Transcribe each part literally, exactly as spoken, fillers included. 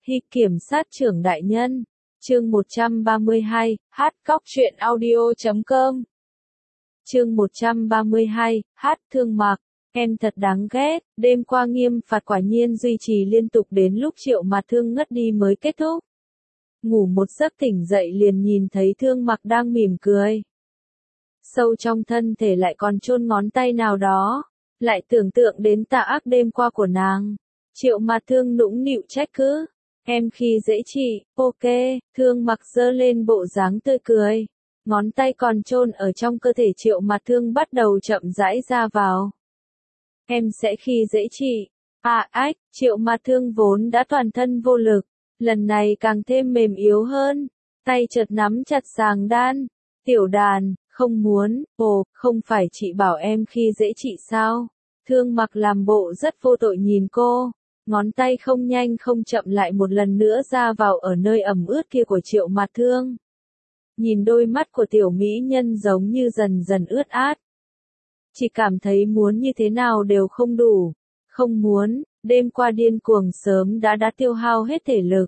Hy kiểm sát trưởng đại nhân. Chương một trăm ba mươi hai, hát cóc truyện audio chấm com. Chương một trăm ba mươi hai, hát Thương Mặc. Em thật đáng ghét, đêm qua nghiêm phạt quả nhiên duy trì liên tục đến lúc Triệu Mạt Thương ngất đi mới kết thúc. Ngủ một giấc tỉnh dậy liền nhìn thấy Thương Mặc đang mỉm cười. Sâu trong thân thể lại còn chôn ngón tay nào đó, lại tưởng tượng đến tà ác đêm qua của nàng. Triệu Mạt Thương nũng nịu trách cứ. Em khi dễ chị, ok, Thương Mặc giơ lên bộ dáng tươi cười. Ngón tay còn chôn ở trong cơ thể Triệu Mạt Thương bắt đầu chậm rãi ra vào. Em sẽ khi dễ chị. À ách, Triệu Mạt Thương vốn đã toàn thân vô lực, lần này càng thêm mềm yếu hơn. Tay chợt nắm chặt sàng đan. Tiểu đàn, không muốn, ồ, không phải chị bảo em khi dễ chị sao? Thương Mặc làm bộ rất vô tội nhìn cô. Ngón tay không nhanh không chậm lại một lần nữa ra vào ở nơi ẩm ướt kia của Triệu Mạt Thương. Nhìn đôi mắt của tiểu mỹ nhân giống như dần dần ướt át. Chỉ cảm thấy muốn như thế nào đều không đủ. Không muốn, đêm qua điên cuồng sớm đã đã tiêu hao hết thể lực.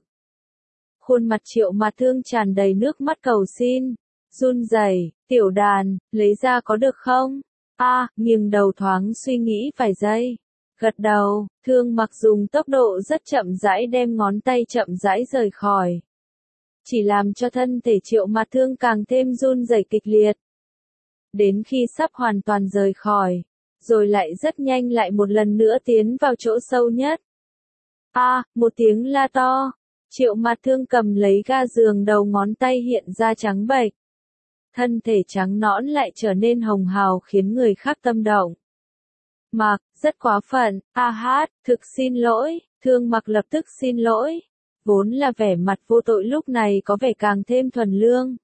Khuôn mặt Triệu Mạt Thương tràn đầy nước mắt cầu xin. Run rẩy, tiểu đàn, lấy ra có được không? A, à, nghiêng đầu thoáng suy nghĩ vài giây. Gật đầu, Thương Mặc dùng tốc độ rất chậm rãi đem ngón tay chậm rãi rời khỏi. Chỉ làm cho thân thể Triệu Mạt Thương càng thêm run rẩy kịch liệt. Đến khi sắp hoàn toàn rời khỏi, rồi lại rất nhanh lại một lần nữa tiến vào chỗ sâu nhất. A, à, một tiếng la to. Triệu Mạt Thương cầm lấy ga giường, đầu ngón tay hiện ra trắng bệch. Thân thể trắng nõn lại trở nên hồng hào khiến người khác tâm động. Mặc, rất quá phận, a hát, thực xin lỗi, Thương Mặc lập tức xin lỗi. Vốn là vẻ mặt vô tội lúc này có vẻ càng thêm thuần lương.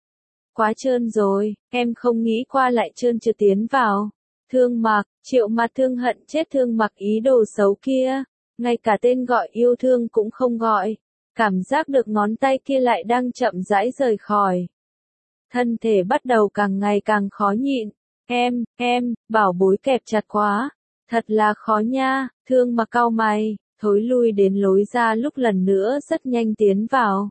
Quá trơn rồi, em không nghĩ qua lại trơn chưa tiến vào. Thương Mặc, Triệu Mạt Thương hận chết Thương Mặc ý đồ xấu kia. Ngay cả tên gọi yêu thương cũng không gọi. Cảm giác được ngón tay kia lại đang chậm rãi rời khỏi. Thân thể bắt đầu càng ngày càng khó nhịn. Em, em, bảo bối kẹp chặt quá. Thật là khó nha, Thương Mặc cau mày, thối lui đến lối ra lúc lần nữa rất nhanh tiến vào.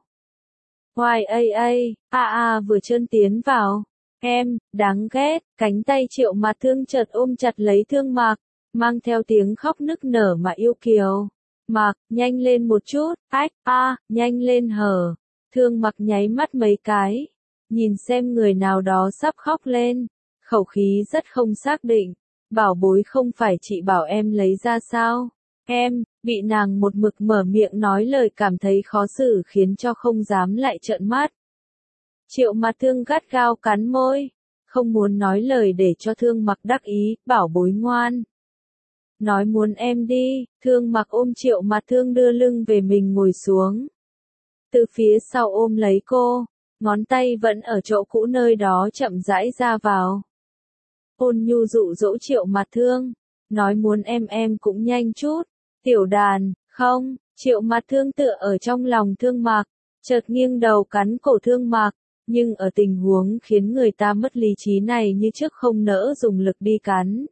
Hoài a a, a a vừa trơn tiến vào. Em, đáng ghét, cánh tay Triệu Mạt Thương chợt ôm chặt lấy Thương Mặc, mang theo tiếng khóc nức nở mà yêu kiều. Mặc, nhanh lên một chút, ách, a, à, nhanh lên hở. Thương Mặc nháy mắt mấy cái, nhìn xem người nào đó sắp khóc lên. Khẩu khí rất không xác định. Bảo bối không phải chị bảo em lấy ra sao? Em, bị nàng một mực mở miệng nói lời cảm thấy khó xử khiến cho không dám lại trợn mắt. Triệu Mạt Thương gắt gao cắn môi. Không muốn nói lời để cho Thương Mặc đắc ý, bảo bối ngoan. Nói muốn em đi, Thương Mặc ôm Triệu Mạt Thương đưa lưng về mình ngồi xuống. Từ phía sau ôm lấy cô, ngón tay vẫn ở chỗ cũ nơi đó chậm rãi ra vào. Ôn nhu dụ dỗ Triệu Mạt Thương, nói muốn em em cũng nhanh chút. Tiểu đàn, không, Triệu Mạt Thương tựa ở trong lòng Thương Mặc, chợt nghiêng đầu cắn cổ Thương Mặc, nhưng ở tình huống khiến người ta mất lý trí này như trước không nỡ dùng lực đi cắn,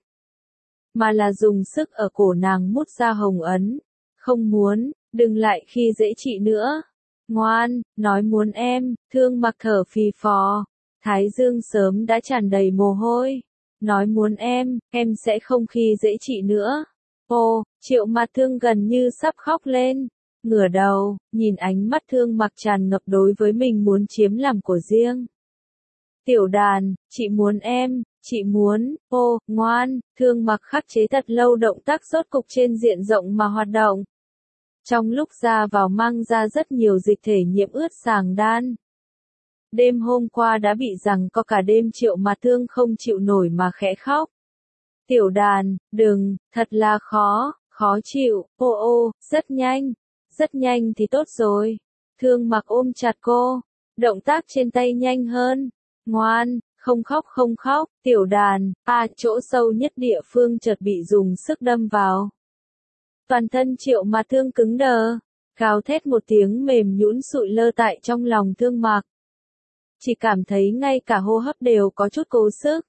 mà là dùng sức ở cổ nàng mút ra hồng ấn. Không muốn, đừng lại khi dễ chị nữa. Ngoan, nói muốn em, Thương Mặc thở phì phò, thái dương sớm đã tràn đầy mồ hôi. Nói muốn em, em sẽ không khi dễ chị nữa. Ồ, Triệu Mạt Thương gần như sắp khóc lên. Ngửa đầu, nhìn ánh mắt Thương Mặc tràn ngập đối với mình muốn chiếm làm của riêng. Tiểu đàn, chị muốn em, chị muốn, ô, ngoan, Thương Mặc khắc chế thật lâu động tác rốt cục trên diện rộng mà hoạt động. Trong lúc ra vào mang ra rất nhiều dịch thể nhiễm ướt sàng đan. Đêm hôm qua đã bị rằng có cả đêm Triệu Mạt Thương không chịu nổi mà khẽ khóc. Tiểu đàn, đừng, thật là khó, khó chịu, ô ô, rất nhanh, rất nhanh thì tốt rồi. Thương Mặc ôm chặt cô, động tác trên tay nhanh hơn. Ngoan, không khóc không khóc, tiểu đàn, à, chỗ sâu nhất địa phương chợt bị dùng sức đâm vào. Toàn thân Triệu Mạt Thương cứng đờ, gào thét một tiếng mềm nhũn sụi lơ tại trong lòng Thương Mặc. Chỉ cảm thấy ngay cả hô hấp đều có chút cố sức.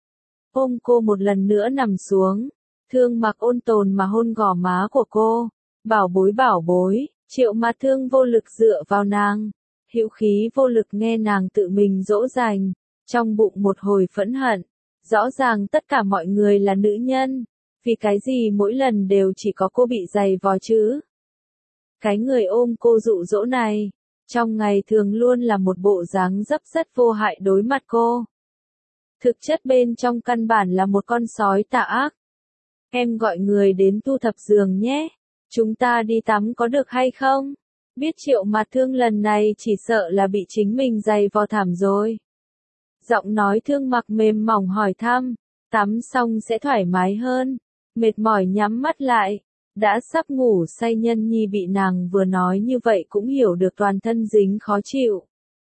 Ôm cô một lần nữa nằm xuống, Thương Mặc ôn tồn mà hôn gò má của cô. Bảo bối bảo bối, Triệu Mạt Thương vô lực dựa vào nàng, hữu khí vô lực nghe nàng tự mình dỗ dành, trong bụng một hồi phẫn hận. Rõ ràng tất cả mọi người là nữ nhân, vì cái gì mỗi lần đều chỉ có cô bị giày vò chứ? Cái người ôm cô dụ dỗ này, trong ngày thường luôn là một bộ dáng dấp rất vô hại đối mặt cô. Thực chất bên trong căn bản là một con sói tà ác. Em gọi người đến thu thập giường nhé. Chúng ta đi tắm có được hay không? Biết Triệu Mạt Thương lần này chỉ sợ là bị chính mình giày vò thảm rồi. Giọng nói Thương Mặc mềm mỏng hỏi thăm, tắm xong sẽ thoải mái hơn. Mệt mỏi nhắm mắt lại, đã sắp ngủ say Nhân Nhi bị nàng vừa nói như vậy cũng hiểu được toàn thân dính khó chịu.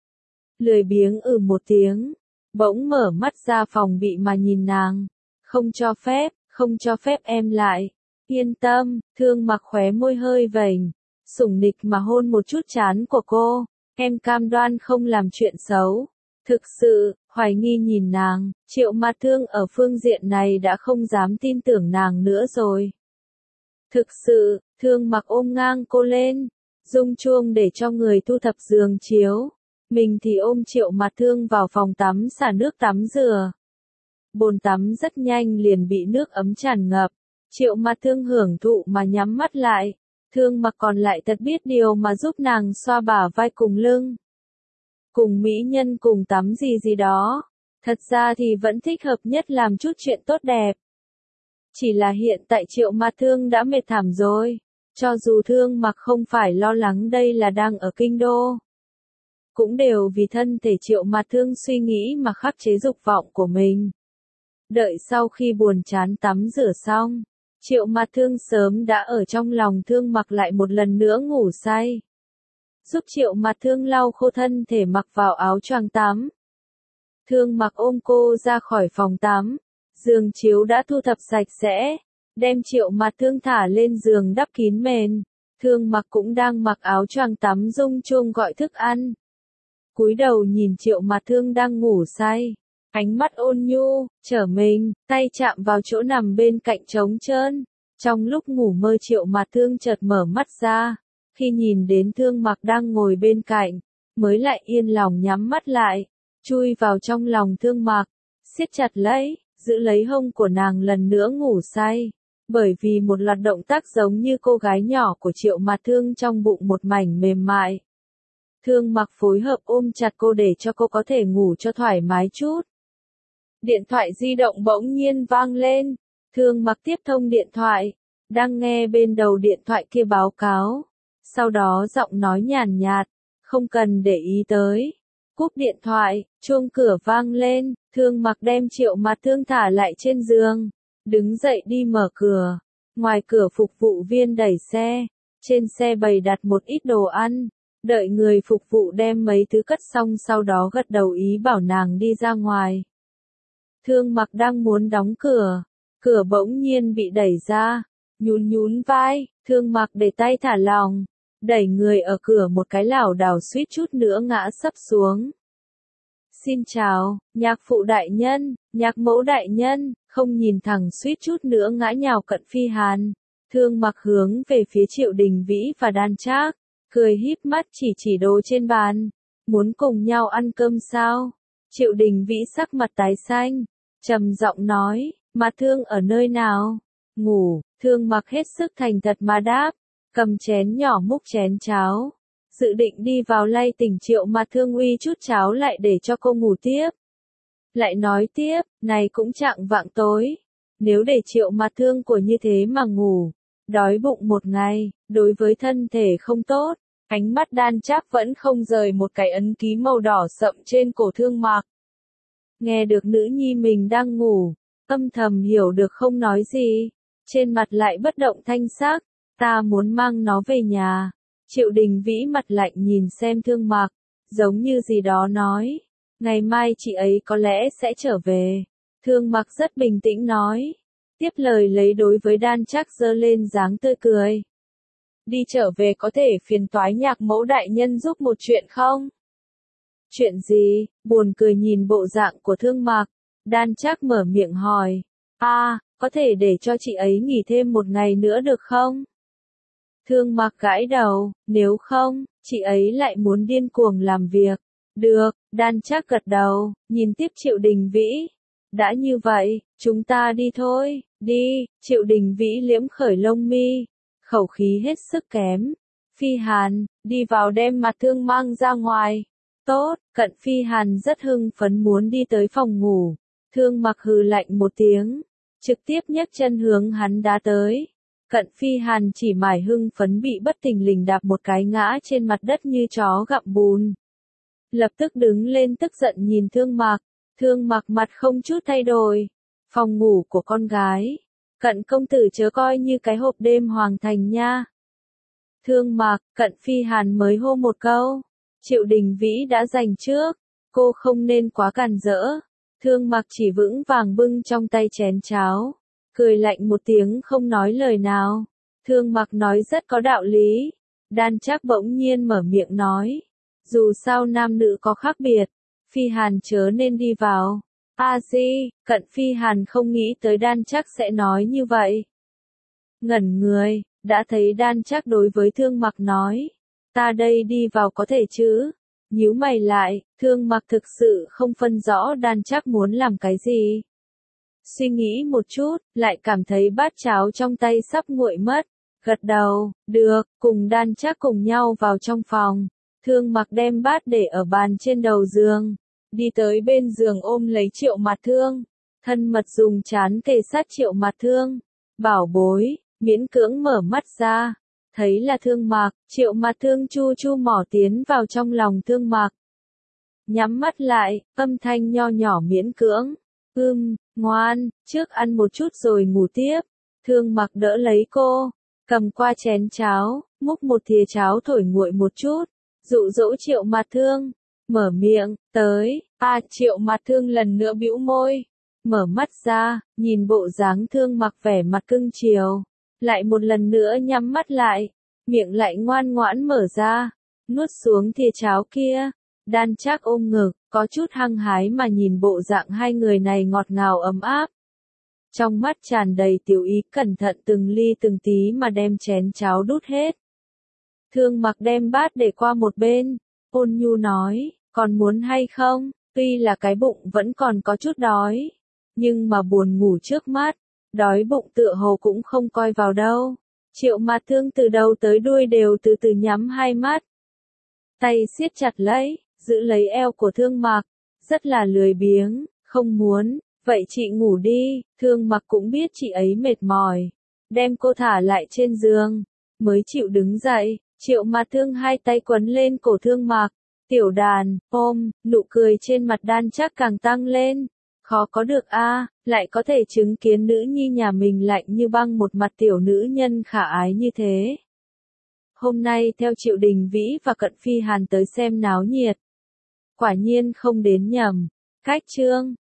Lười biếng ừ một tiếng, bỗng mở mắt ra phòng bị mà nhìn nàng. Không cho phép, không cho phép em lại. Yên tâm, Thương Mặc khóe môi hơi vểnh, sủng nịch mà hôn một chút trán của cô. Em cam đoan không làm chuyện xấu. Thực sự, hoài nghi nhìn nàng, Triệu Mạt Thương ở phương diện này đã không dám tin tưởng nàng nữa rồi. Thực sự, Thương Mặc ôm ngang cô lên, rung chuông để cho người thu thập giường chiếu. Mình thì ôm Triệu Mạt Thương vào phòng tắm xả nước tắm rửa. Bồn tắm rất nhanh liền bị nước ấm tràn ngập. Triệu Mạt Thương hưởng thụ mà nhắm mắt lại. Thương Mặc còn lại thật biết điều mà giúp nàng xoa bả vai cùng lưng. Cùng mỹ nhân cùng tắm gì gì đó. Thật ra thì vẫn thích hợp nhất làm chút chuyện tốt đẹp. Chỉ là hiện tại Triệu Mạt Thương đã mệt thảm rồi. Cho dù Thương Mặc không phải lo lắng đây là đang ở kinh đô. Cũng đều vì thân thể Triệu Mạt Thương suy nghĩ mà khắc chế dục vọng của mình. Đợi sau khi buồn chán tắm rửa xong, Triệu Mạt Thương sớm đã ở trong lòng Thương Mặc lại một lần nữa ngủ say. Giúp Triệu Mạt Thương lau khô thân thể mặc vào áo choàng tắm. Thương Mặc ôm cô ra khỏi phòng tắm, giường chiếu đã thu thập sạch sẽ, đem Triệu Mạt Thương thả lên giường đắp kín mền. Thương Mặc cũng đang mặc áo choàng tắm rung chuông gọi thức ăn. Cúi đầu nhìn Triệu Mạt Thương đang ngủ say, ánh mắt ôn nhu, trở mình, tay chạm vào chỗ nằm bên cạnh trống trơn. Trong lúc ngủ mơ Triệu Mạt Thương chợt mở mắt ra, khi nhìn đến Thương Mặc đang ngồi bên cạnh, mới lại yên lòng nhắm mắt lại, chui vào trong lòng Thương Mặc, siết chặt lấy, giữ lấy hông của nàng lần nữa ngủ say. Bởi vì một loạt động tác giống như cô gái nhỏ của Triệu Mạt Thương trong bụng một mảnh mềm mại. Thương Mặc phối hợp ôm chặt cô để cho cô có thể ngủ cho thoải mái chút. Điện thoại di động bỗng nhiên vang lên. Thương Mặc tiếp thông điện thoại, đang nghe bên đầu điện thoại kia báo cáo. Sau đó giọng nói nhàn nhạt, không cần để ý tới. Cúp điện thoại, chuông cửa vang lên, Thương Mặc đem Triệu Mạt Thương thả lại trên giường, đứng dậy đi mở cửa. Ngoài cửa phục vụ viên đẩy xe, trên xe bày đặt một ít đồ ăn. Đợi người phục vụ đem mấy thứ cất xong sau đó gật đầu ý bảo nàng đi ra ngoài. Thương Mặc đang muốn đóng cửa, cửa bỗng nhiên bị đẩy ra, nhún nhún vai, Thương Mặc để tay thả lỏng, đẩy người ở cửa một cái lảo đảo suýt chút nữa ngã sấp xuống. Xin chào, nhạc phụ đại nhân, nhạc mẫu đại nhân, không nhìn thẳng suýt chút nữa ngã nhào cận Phi Hàn. Thương Mặc hướng về phía Triệu Đình Vĩ và Đan Trác, cười híp mắt chỉ chỉ đồ trên bàn. Muốn cùng nhau ăn cơm sao? Triệu Đình Vĩ sắc mặt tái xanh, trầm giọng nói, Mạt Thương ở nơi nào? Ngủ. Thương Mặc hết sức thành thật mà đáp, cầm chén nhỏ múc chén cháo, dự định đi vào lay tỉnh Triệu Mạt Thương uy chút cháo lại để cho cô ngủ tiếp. Lại nói tiếp, này cũng chạng vạng tối, nếu để Triệu Mạt Thương của như thế mà ngủ, đói bụng một ngày, đối với thân thể không tốt. Ánh mắt Đan Trác vẫn không rời một cái ấn ký màu đỏ sậm trên cổ Thương Mặc. Nghe được nữ nhi mình đang ngủ, âm thầm hiểu được không nói gì, trên mặt lại bất động thanh sắc, ta muốn mang nó về nhà. Triệu Đình Vĩ mặt lạnh nhìn xem Thương Mặc, giống như gì đó nói, ngày mai chị ấy có lẽ sẽ trở về. Thương Mặc rất bình tĩnh nói, tiếp lời lấy đối với Đan Trác giơ lên dáng tươi cười. Đi trở về có thể phiền toái nhạc mẫu đại nhân giúp một chuyện không? Chuyện gì? Buồn cười nhìn bộ dạng của Thương Mặc, Đan Trác mở miệng hỏi, a, à, có thể để cho chị ấy nghỉ thêm một ngày nữa được không? Thương Mặc gãi đầu, nếu không, chị ấy lại muốn điên cuồng làm việc. Được, Đan Trác gật đầu, nhìn tiếp Triệu Đình Vĩ. Đã như vậy, chúng ta đi thôi, đi, Triệu Đình Vĩ liễm khởi lông mi, khẩu khí hết sức kém. Phi Hàn, đi vào đem mặt thương mang ra ngoài. Tốt, Cận Phi Hàn rất hưng phấn muốn đi tới phòng ngủ. Thương Mặc hừ lạnh một tiếng, trực tiếp nhấc chân hướng hắn đá tới. Cận Phi Hàn chỉ mải hưng phấn bị bất thình lình đạp một cái ngã trên mặt đất như chó gặm bùn. Lập tức đứng lên tức giận nhìn Thương Mặc, Thương Mặc mặt không chút thay đổi. Phòng ngủ của con gái, Cận công tử chớ coi như cái hộp đêm hoàng thành nha. Thương Mặc, Cận Phi Hàn mới hô một câu, Triệu Đình Vĩ đã giành trước, cô không nên quá càn rỡ. Thương Mặc chỉ vững vàng bưng trong tay chén cháo, cười lạnh một tiếng không nói lời nào. Thương Mặc nói rất có đạo lý. Đan Trác bỗng nhiên mở miệng nói, dù sao nam nữ có khác biệt, Phi Hàn chớ nên đi vào. A Di, Cận Phi Hàn không nghĩ tới Đan Trác sẽ nói như vậy. Ngẩn người, đã thấy Đan Trác đối với Thương Mặc nói, ta đây đi vào có thể chứ? Nhíu mày lại, Thương Mặc thực sự không phân rõ Đan Trác muốn làm cái gì. Suy nghĩ một chút, lại cảm thấy bát cháo trong tay sắp nguội mất. Gật đầu, được, cùng Đan Trác cùng nhau vào trong phòng. Thương Mặc đem bát để ở bàn trên đầu giường, đi tới bên giường ôm lấy Triệu Mạt Thương, thân mật dùng trán kề sát Triệu Mạt Thương. Bảo bối, miễn cưỡng mở mắt ra, thấy là Thương Mặc, Triệu Mạt Thương chu chu mỏ tiến vào trong lòng Thương Mặc. Nhắm mắt lại, âm thanh nho nhỏ miễn cưỡng, ưm, ngoan, trước ăn một chút rồi ngủ tiếp. Thương Mặc đỡ lấy cô, cầm qua chén cháo, múc một thìa cháo thổi nguội một chút, dụ dỗ Triệu Mạt Thương, mở miệng, tới. A Triệu Mạt Thương lần nữa bĩu môi, mở mắt ra, nhìn bộ dáng Thương Mặc vẻ mặt cưng chiều, lại một lần nữa nhắm mắt lại, miệng lại ngoan ngoãn mở ra, nuốt xuống thìa cháo kia. Đan Trác ôm ngực, có chút hăng hái mà nhìn bộ dạng hai người này ngọt ngào ấm áp. Trong mắt tràn đầy tiểu ý, cẩn thận từng ly từng tí mà đem chén cháo đút hết. Thương Mặc đem bát để qua một bên, ôn nhu nói, còn muốn hay không? Tuy là cái bụng vẫn còn có chút đói, nhưng mà buồn ngủ trước mắt, đói bụng tựa hồ cũng không coi vào đâu. Triệu Mạt Thương từ đầu tới đuôi đều từ từ nhắm hai mắt, tay siết chặt lấy, giữ lấy eo của Thương Mặc, rất là lười biếng, không muốn, vậy chị ngủ đi. Thương Mặc cũng biết chị ấy mệt mỏi, đem cô thả lại trên giường, mới chịu đứng dậy. Triệu Mạt Thương hai tay quấn lên cổ Thương Mặc, tiểu đàn, ôm, nụ cười trên mặt Đan Trác càng tăng lên. Khó có được a, lại có thể chứng kiến nữ nhi nhà mình lạnh như băng một mặt tiểu nữ nhân khả ái như thế. Hôm nay theo Triệu Đình Vĩ và Cận Phi Hàn tới xem náo nhiệt. Quả nhiên không đến nhầm. Cách chương